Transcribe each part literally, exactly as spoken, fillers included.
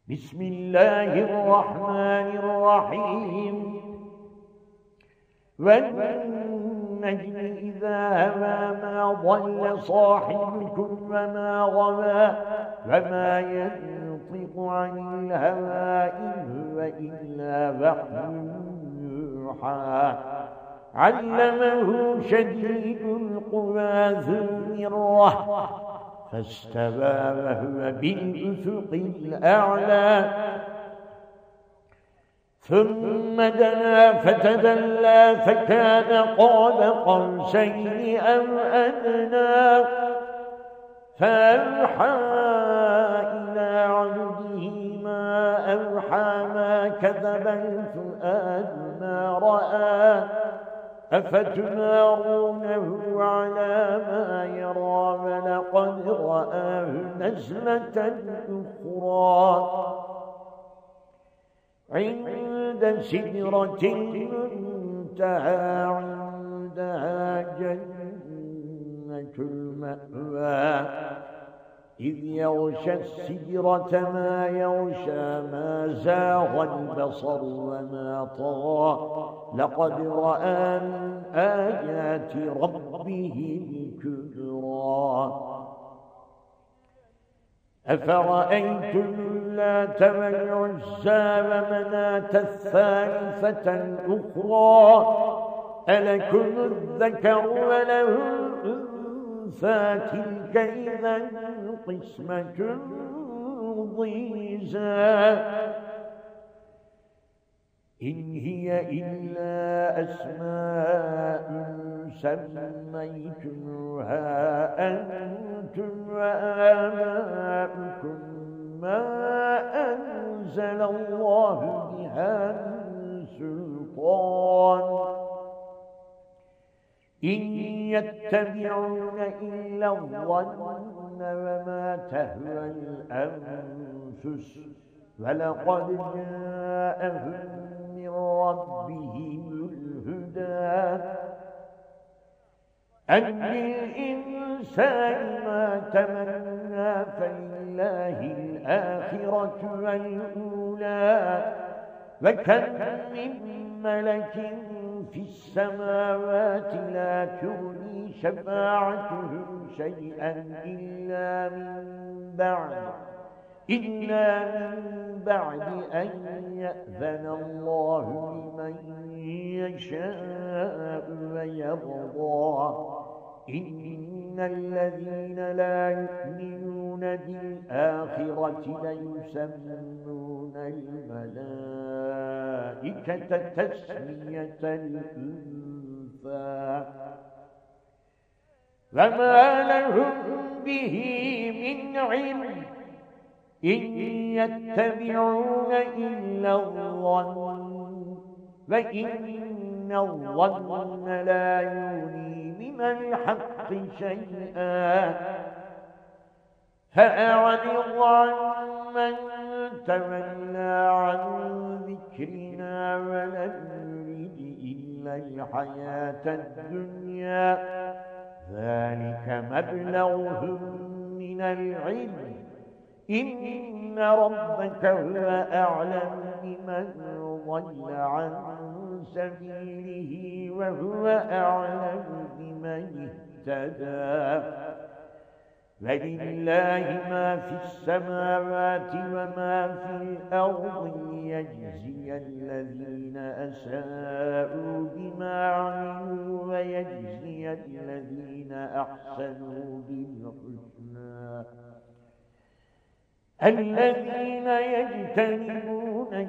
بسم الله الرحمن الرحيم والنجم إذا هوى ما ضل صاحبكم وما غوى وما ينطق عن الهوى إن هو إلا وحي يوحى علمه شديد القوى ذو مرة فاستوى وهو بالأفق الأعلى ثم دنا فتدلى فكان قاب قوسين أو أدنى فأوحى إلى عبده ما أوحى ما كذب الفؤاد ما رأى أفتمارونه على ما يرى ولقد رآه نزلة أخرى عند سدرة المنتهى عندها جنة المأوى إذ يغشى السدرة ما يغشى ما زاغ البصر وما طغى لقد رأى من آيات ربه الكبرى أفرأيتم اللات والعزى ومناة الثالثة الأخرى ألكم الذكر وله الأنثى تلك إذا قسمة ضيزى إن هي إلا أسماء سميتموها أنتم وآباؤكم ما أنزل الله بها من سلطان إن يتبعون إلا الظن وما تهوى الأنفس ولقد جاءهم من ربهم الهدى أن للإنسان ما تمنى فلله الآخرة والأولى وكم من ملك في السماوات لا تغني شفاعتهم شيئا إلا من بعد إلا من بعد أن يأذن الله لمن يشاء ويرضى إن الذين لا يؤمنون بالآخرة ليسمون الملائكة تسمية الأنثى وما لهم به من علم إن يتبعون إلا الظن وإن الظن لا يغني من الحق شيئا فأعرض عن من تولى عن ذكرنا ولم يرد إلا الحياة الدنيا ذلك مبلغهم من العلم إن ربك هو أعلم بمن ضل عن سبيله وهو أعلم بمن اهتدى ولله ما في السماوات وما في الأرض ليجزي الذين أساءوا بما عملوا ويجزي الذين أحسنوا بالحسنى الذين يجتنبون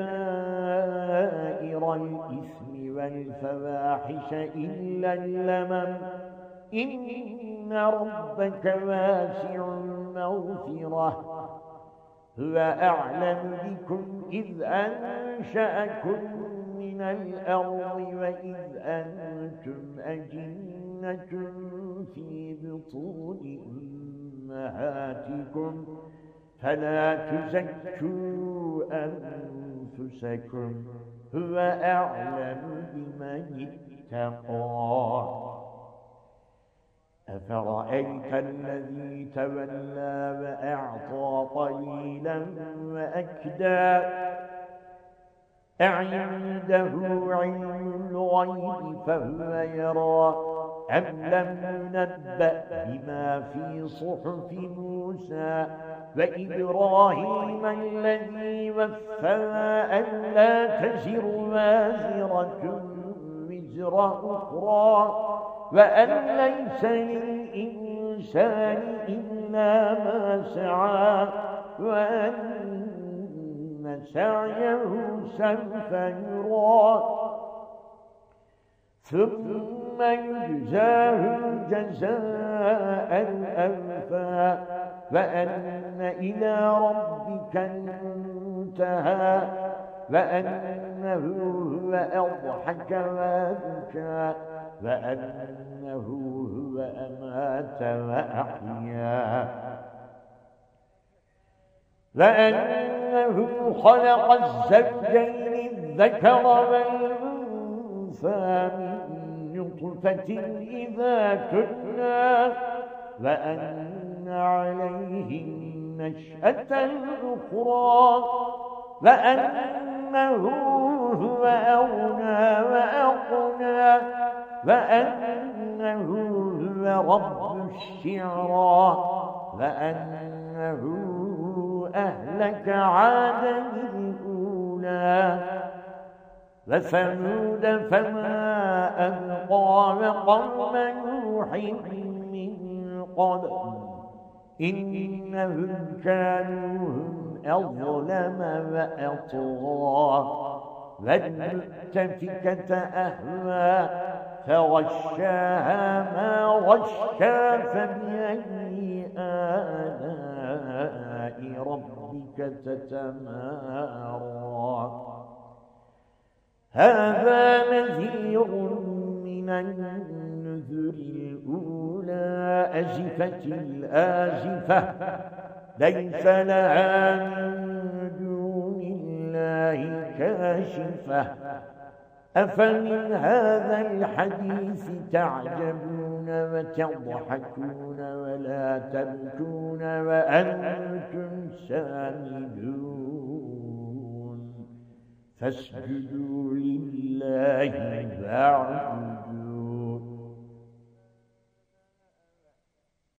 كبائر الإثم والفواحش إلا اللمم إن ربك واسع المغفرة هو أعلم بكم إذ أنشأكم من الأرض وإذ أنتم أجنة في بطون أمهاتكم فلا تزكوا أنفسكم هو أعلم بمن اتقى أفرأيت الذي تولى وأعطى قليلا وأكدى أعنده علم الغيب فهو يرى أم لم ينبأ بما في صحف موسى وإبراهيم الذي وفى ألا تزر وازرة وزر أخرى وأن ليس للإنسان إلا ما سعى وأن سعيه سوف يرى ثم يجزاه الجزاء الأوفى وأن إلى ربك المنتهى وأنه هو أضحك وأبكى وأنه هو أمات وأحيا وأنه خلق الزوجين الذكر والأنثى من نطفة إذا تتلى وأن عليه النشأة الأخرى وأنه هو أغنى وأقنى وأنه هو رب الشعرى وأنه أهلك عادا الأولى وثمود فما أبقى وقوم نوح من قبل إنهم كانوا هم أظلم وأطغى والمؤتفكة أهوى فغشاها ما غشا فبأي آلاء ربك تتمارى هذا نذير من النذر الأولى أزفت الآزفة ليس لها من دون الله كاشفة أفمن هذا الحديث تعجبون وتضحكون ولا تبكون وأنتم سامدون فاسجدوا لله واعبدوا